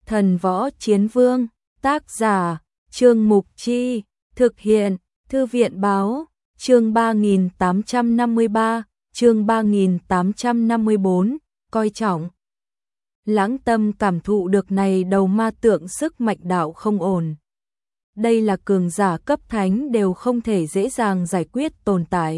Thần Võ Chiến Vương, tác giả, Trương Mục Chi, thực hiện, Thư viện Báo, chương 3853, chương 3854, coi trọng. Lãng Tâm cảm thụ được này đầu ma tượng sức mạnh đạo không ổn. Đây là cường giả cấp thánh đều không thể dễ dàng giải quyết tồn tại.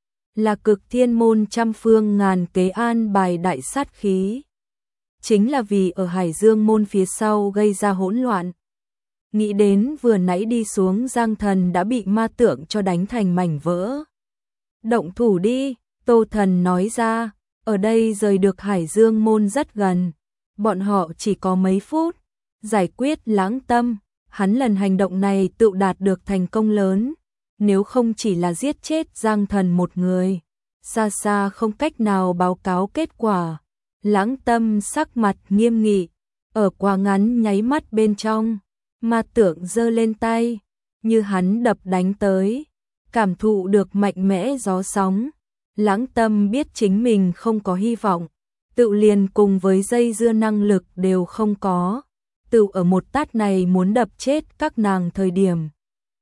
Là cực thiên môn trăm phương ngàn kế an bài đại sát khí. Chính là vì ở Hải Dương môn phía sau gây ra hỗn loạn. Nghĩ đến vừa nãy đi xuống Giang Thần đã bị ma tượng cho đánh thành mảnh vỡ. Động thủ đi, Tô Thần nói ra, ở đây rời được Hải Dương môn rất gần. Bọn họ chỉ có mấy phút, giải quyết Lãng Tâm. Hắn lần hành động này tự đạt được thành công lớn. Nếu không chỉ là giết chết Giang Thần một người, xa xa không cách nào báo cáo kết quả. Lãng Tâm sắc mặt nghiêm nghị, ở qua ngắn nháy mắt bên trong, ma tượng giơ lên tay, như hắn đập đánh tới, cảm thụ được mạnh mẽ gió sóng. Lãng Tâm biết chính mình không có hy vọng, tự liền cùng với dây dưa năng lực đều không có, tự ở một tát này muốn đập chết các nàng thời điểm.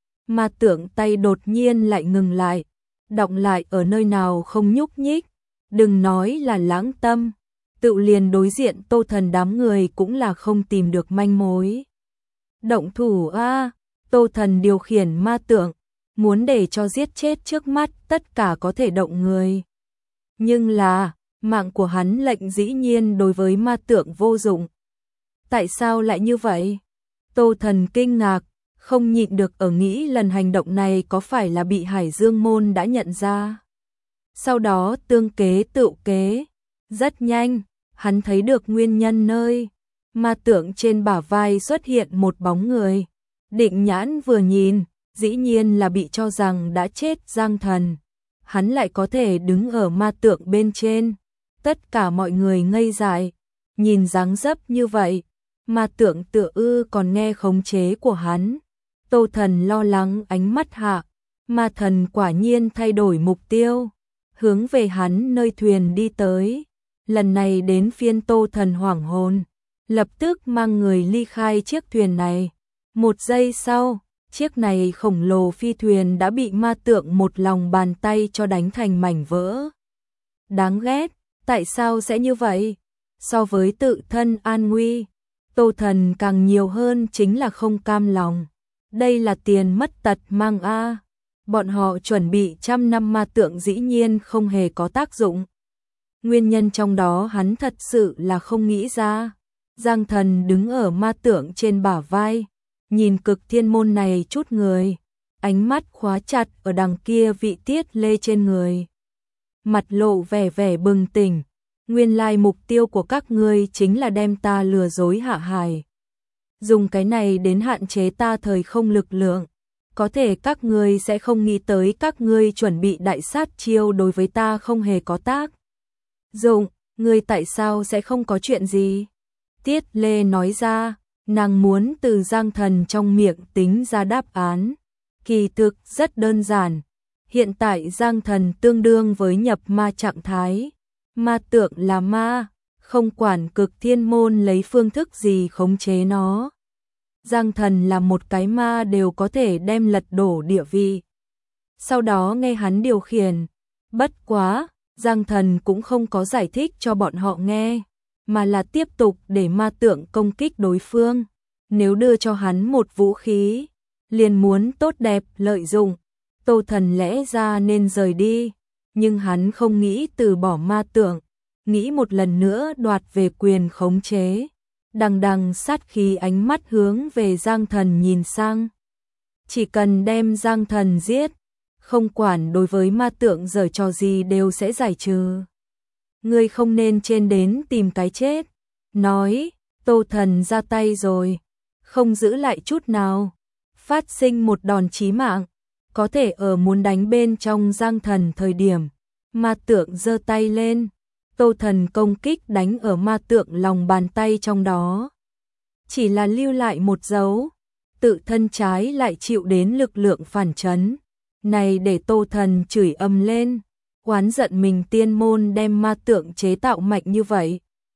Ma tượng tay đột nhiên lại ngừng lại, đọng lại ở nơi nào không nhúc nhích, đừng nói là Lãng Tâm. Tự liền đối diện Tô Thần đám người cũng là không tìm được manh mối. Động thủ a, Tô Thần điều khiển ma tượng, muốn để cho giết chết trước mắt tất cả có thể động người. Nhưng là, mạng của hắn lệnh dĩ nhiên đối với ma tượng vô dụng. Tại sao lại như vậy? Tô Thần kinh ngạc, không nhịn được ở nghĩ lần hành động này có phải là bị Hải Dương môn đã nhận ra. Sau đó tương kế tự kế, rất nhanh. Hắn thấy được nguyên nhân nơi ma tượng trên bả vai xuất hiện một bóng người. Định nhãn vừa nhìn, dĩ nhiên là bị cho rằng đã chết Giang Thần. Hắn lại có thể đứng ở ma tượng bên trên. Tất cả mọi người ngây dại, nhìn dáng dấp như vậy, ma tượng tựa còn nghe khống chế của hắn. Tô Thần lo lắng ánh mắt hạ, ma thần quả nhiên thay đổi mục tiêu, hướng về hắn nơi thuyền đi tới. Lần này đến phiên Tô Thần hoảng hồn, lập tức mang người ly khai chiếc thuyền này. Một giây sau, chiếc này khổng lồ phi thuyền đã bị ma tượng một lòng bàn tay cho đánh thành mảnh vỡ. Đáng ghét, tại sao sẽ như vậy? So với tự thân an nguy, Tô Thần càng nhiều hơn chính là không cam lòng. Đây là tiền mất tật mang a. Bọn họ chuẩn bị trăm năm ma tượng dĩ nhiên không hề có tác dụng. Nguyên nhân trong đó hắn thật sự là không nghĩ ra. Giang Thần đứng ở ma tượng trên bả vai, nhìn cực thiên môn này chút người, ánh mắt khóa chặt ở đằng kia vị Tiết Lê trên người. Mặt lộ vẻ vẻ bừng tỉnh, nguyên lai mục tiêu của các ngươi chính là đem ta lừa dối hạ hải. Dùng cái này đến hạn chế ta thời không lực lượng, có thể các ngươi sẽ không nghĩ tới các ngươi chuẩn bị đại sát chiêu đối với ta không hề có tác dụng, ngươi tại sao sẽ không có chuyện gì? Tiết Lê nói ra, nàng muốn từ Giang Thần trong miệng tính ra đáp án. Kỳ thực rất đơn giản, hiện tại Giang Thần tương đương với nhập ma trạng thái. Ma tượng là ma, không quản cực thiên môn lấy phương thức gì khống chế nó. Giang Thần là một cái ma đều có thể đem lật đổ địa vị. Sau đó nghe hắn điều khiển, bất quá, Giang Thần cũng không có giải thích cho bọn họ nghe, mà là tiếp tục để ma tượng công kích đối phương. Nếu đưa cho hắn một vũ khí, liền muốn tốt đẹp lợi dụng. Tô Thần lẽ ra nên rời đi, nhưng hắn không nghĩ từ bỏ ma tượng, nghĩ một lần nữa đoạt về quyền khống chế. Đằng đằng sát khí ánh mắt hướng về Giang Thần nhìn sang. Chỉ cần đem Giang Thần giết, không quản đối với ma tượng giở trò gì đều sẽ giải trừ. Ngươi không nên trên đến tìm cái chết. Nói, Tô Thần ra tay rồi, không giữ lại chút nào. Phát sinh một đòn chí mạng, có thể ở muốn đánh bên trong Giang Thần thời điểm. Ma tượng giơ tay lên, Tô Thần công kích đánh ở ma tượng lòng bàn tay trong đó. Chỉ là lưu lại một dấu, tự thân trái lại chịu đến lực lượng phản chấn. Này để Tô Thần chửi ầm lên, oán giận mình tiên môn đem ma tượng chế tạo mạnh như vậy.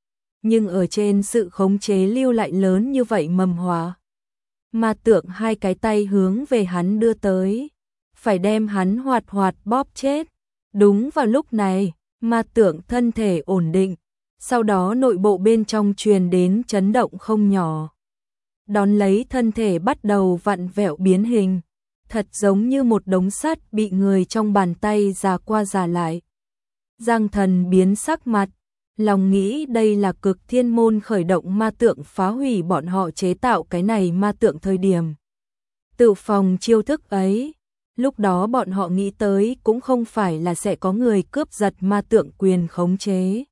nhưng ở trên sự khống chế lưu lại lớn như vậy mầm họa. Ma tượng hai cái tay hướng về hắn đưa tới, phải đem hắn hoạt hoạt bóp chết. Đúng vào lúc này, ma tượng thân thể ổn định, sau đó nội bộ bên trong truyền đến chấn động không nhỏ. Đón lấy thân thể bắt đầu vặn vẹo biến hình, thật giống như một đống sắt bị người trong bàn tay già qua già lại. Giang Thần biến sắc mặt, lòng nghĩ đây là Cực Thiên Môn khởi động ma tượng phá hủy bọn họ chế tạo cái này ma tượng thời điểm tự phòng chiêu thức ấy. Lúc đó bọn họ nghĩ tới cũng không phải là sẽ có người cướp giật ma tượng quyền khống chế,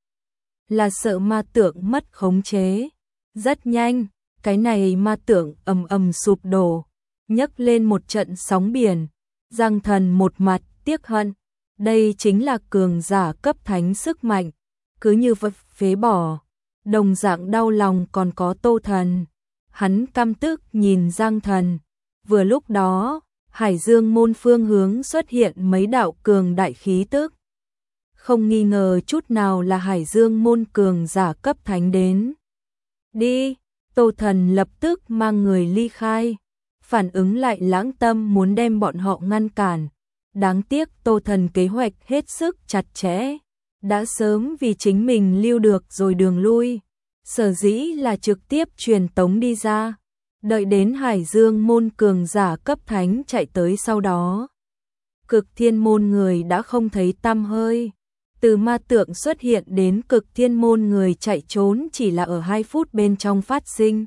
là sợ ma tượng mất khống chế. Rất nhanh, cái này ma tượng ầm ầm sụp đổ, nhấc lên một trận sóng biển. Giang Thần một mặt tiếc hận, đây chính là cường giả cấp thánh sức mạnh, cứ như vật phế bỏ. Đồng dạng đau lòng còn có Tô Thần, hắn căm tức nhìn Giang Thần. Vừa lúc đó, Hải Dương môn phương hướng xuất hiện mấy đạo cường đại khí tức. Không nghi ngờ chút nào là Hải Dương môn cường giả cấp thánh đến. Đi, Tô Thần lập tức mang người ly khai, phản ứng lại Lãng Tâm muốn đem bọn họ ngăn cản. Đáng tiếc Tô Thần kế hoạch hết sức chặt chẽ, đã sớm vì chính mình lưu được rồi đường lui, sở dĩ là trực tiếp truyền tống đi ra. Đợi đến Hải Dương môn cường giả cấp thánh chạy tới sau đó, Cực Thiên môn người đã không thấy tăm hơi. Từ ma tượng xuất hiện đến Cực Thiên môn người chạy trốn chỉ là ở 2 phút bên trong phát sinh.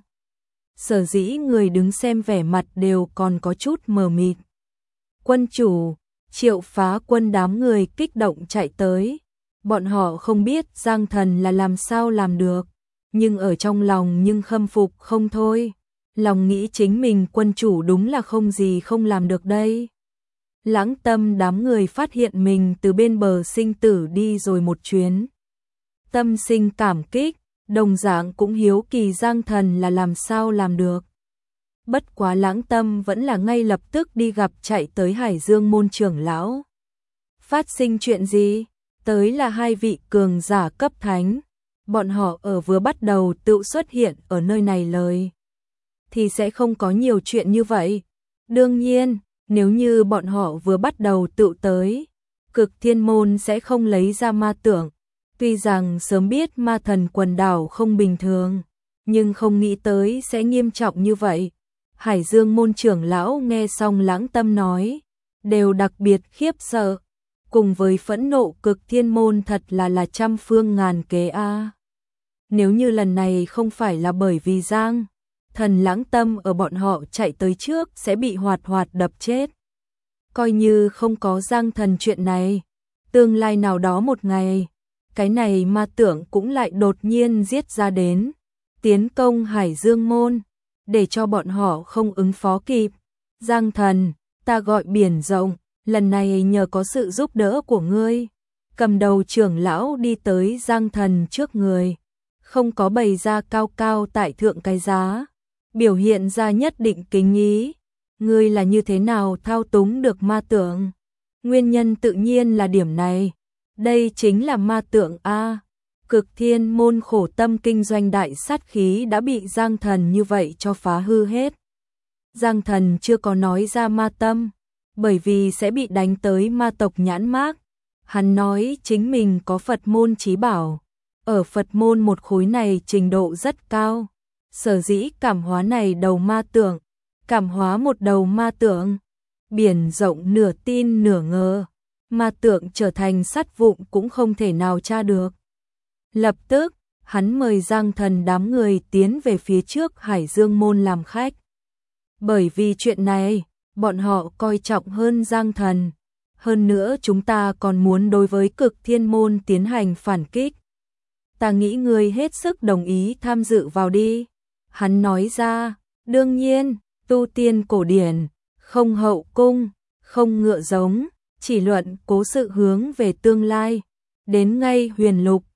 Sở dĩ người đứng xem vẻ mặt đều còn có chút mờ mịt. Quân chủ, Triệu Phá Quân đám người kích động chạy tới. Bọn họ không biết Giang Thần là làm sao làm được, nhưng ở trong lòng nhưng khâm phục không thôi. Lòng nghĩ chính mình quân chủ đúng là không gì không làm được đây. Lãng Tâm đám người phát hiện mình từ bên bờ sinh tử đi rồi một chuyến. Tâm sinh cảm kích, đồng dạng cũng hiếu kỳ Giang Thần là làm sao làm được. Bất quá Lãng Tâm vẫn là ngay lập tức đi gặp chạy tới Hải Dương môn trưởng lão. Phát sinh chuyện gì? Tới là 2 vị cường giả cấp thánh. Bọn họ ở vừa bắt đầu tự xuất hiện ở nơi này lời thì sẽ không có nhiều chuyện như vậy. Đương nhiên, nếu như bọn họ vừa bắt đầu tự tới, Cực Thiên môn sẽ không lấy ra ma tượng. Tuy rằng sớm biết ma thần quần đảo không bình thường, nhưng không nghĩ tới sẽ nghiêm trọng như vậy. Hải Dương môn trưởng lão nghe xong Lãng Tâm nói, đều đặc biệt khiếp sợ, cùng với phẫn nộ. Cực Thiên môn thật là trăm phương ngàn kế a. Nếu như lần này không phải là bởi vì Giang Thần Lãng Tâm ở bọn họ chạy tới trước sẽ bị hoạt hoạt đập chết. Coi như không có Giang Thần chuyện này, tương lai nào đó một ngày, cái này ma tượng cũng lại đột nhiên giết ra đến, tiến công Hải Dương môn, để cho bọn họ không ứng phó kịp. Giang Thần, ta gọi biển rộng, lần này nhờ có sự giúp đỡ của ngươi. Cầm đầu trưởng lão đi tới Giang Thần trước người, không có bày ra cao cao tại thượng cái giá, biểu hiện ra nhất định kính ý. Ngươi là như thế nào thao túng được ma tượng? Nguyên nhân tự nhiên là điểm này. Đây chính là ma tượng a. Cực Thiên môn khổ tâm kinh doanh đại sát khí đã bị Giang Thần như vậy cho phá hư hết. Giang Thần chưa có nói ra ma tâm, bởi vì sẽ bị đánh tới ma tộc nhãn mác. Hắn nói chính mình có Phật môn chí bảo, ở Phật môn một khối này trình độ rất cao, sở dĩ cảm hóa này đầu ma tượng, cảm hóa một đầu ma tượng. Biển rộng nửa tin nửa ngờ, ma tượng trở thành sắt vụn cũng không thể nào tra được. Lập tức, hắn mời Giang Thần đám người tiến về phía trước Hải Dương môn làm khách. Bởi vì chuyện này, bọn họ coi trọng hơn Giang Thần. Hơn nữa chúng ta còn muốn đối với Cực Thiên môn tiến hành phản kích. Ta nghĩ ngươi hết sức đồng ý tham dự vào đi. Hắn nói ra, đương nhiên, tu tiên cổ điển, không hậu cung, không ngựa giống, chỉ luận cố sự hướng về tương lai. Đến ngay huyền lục,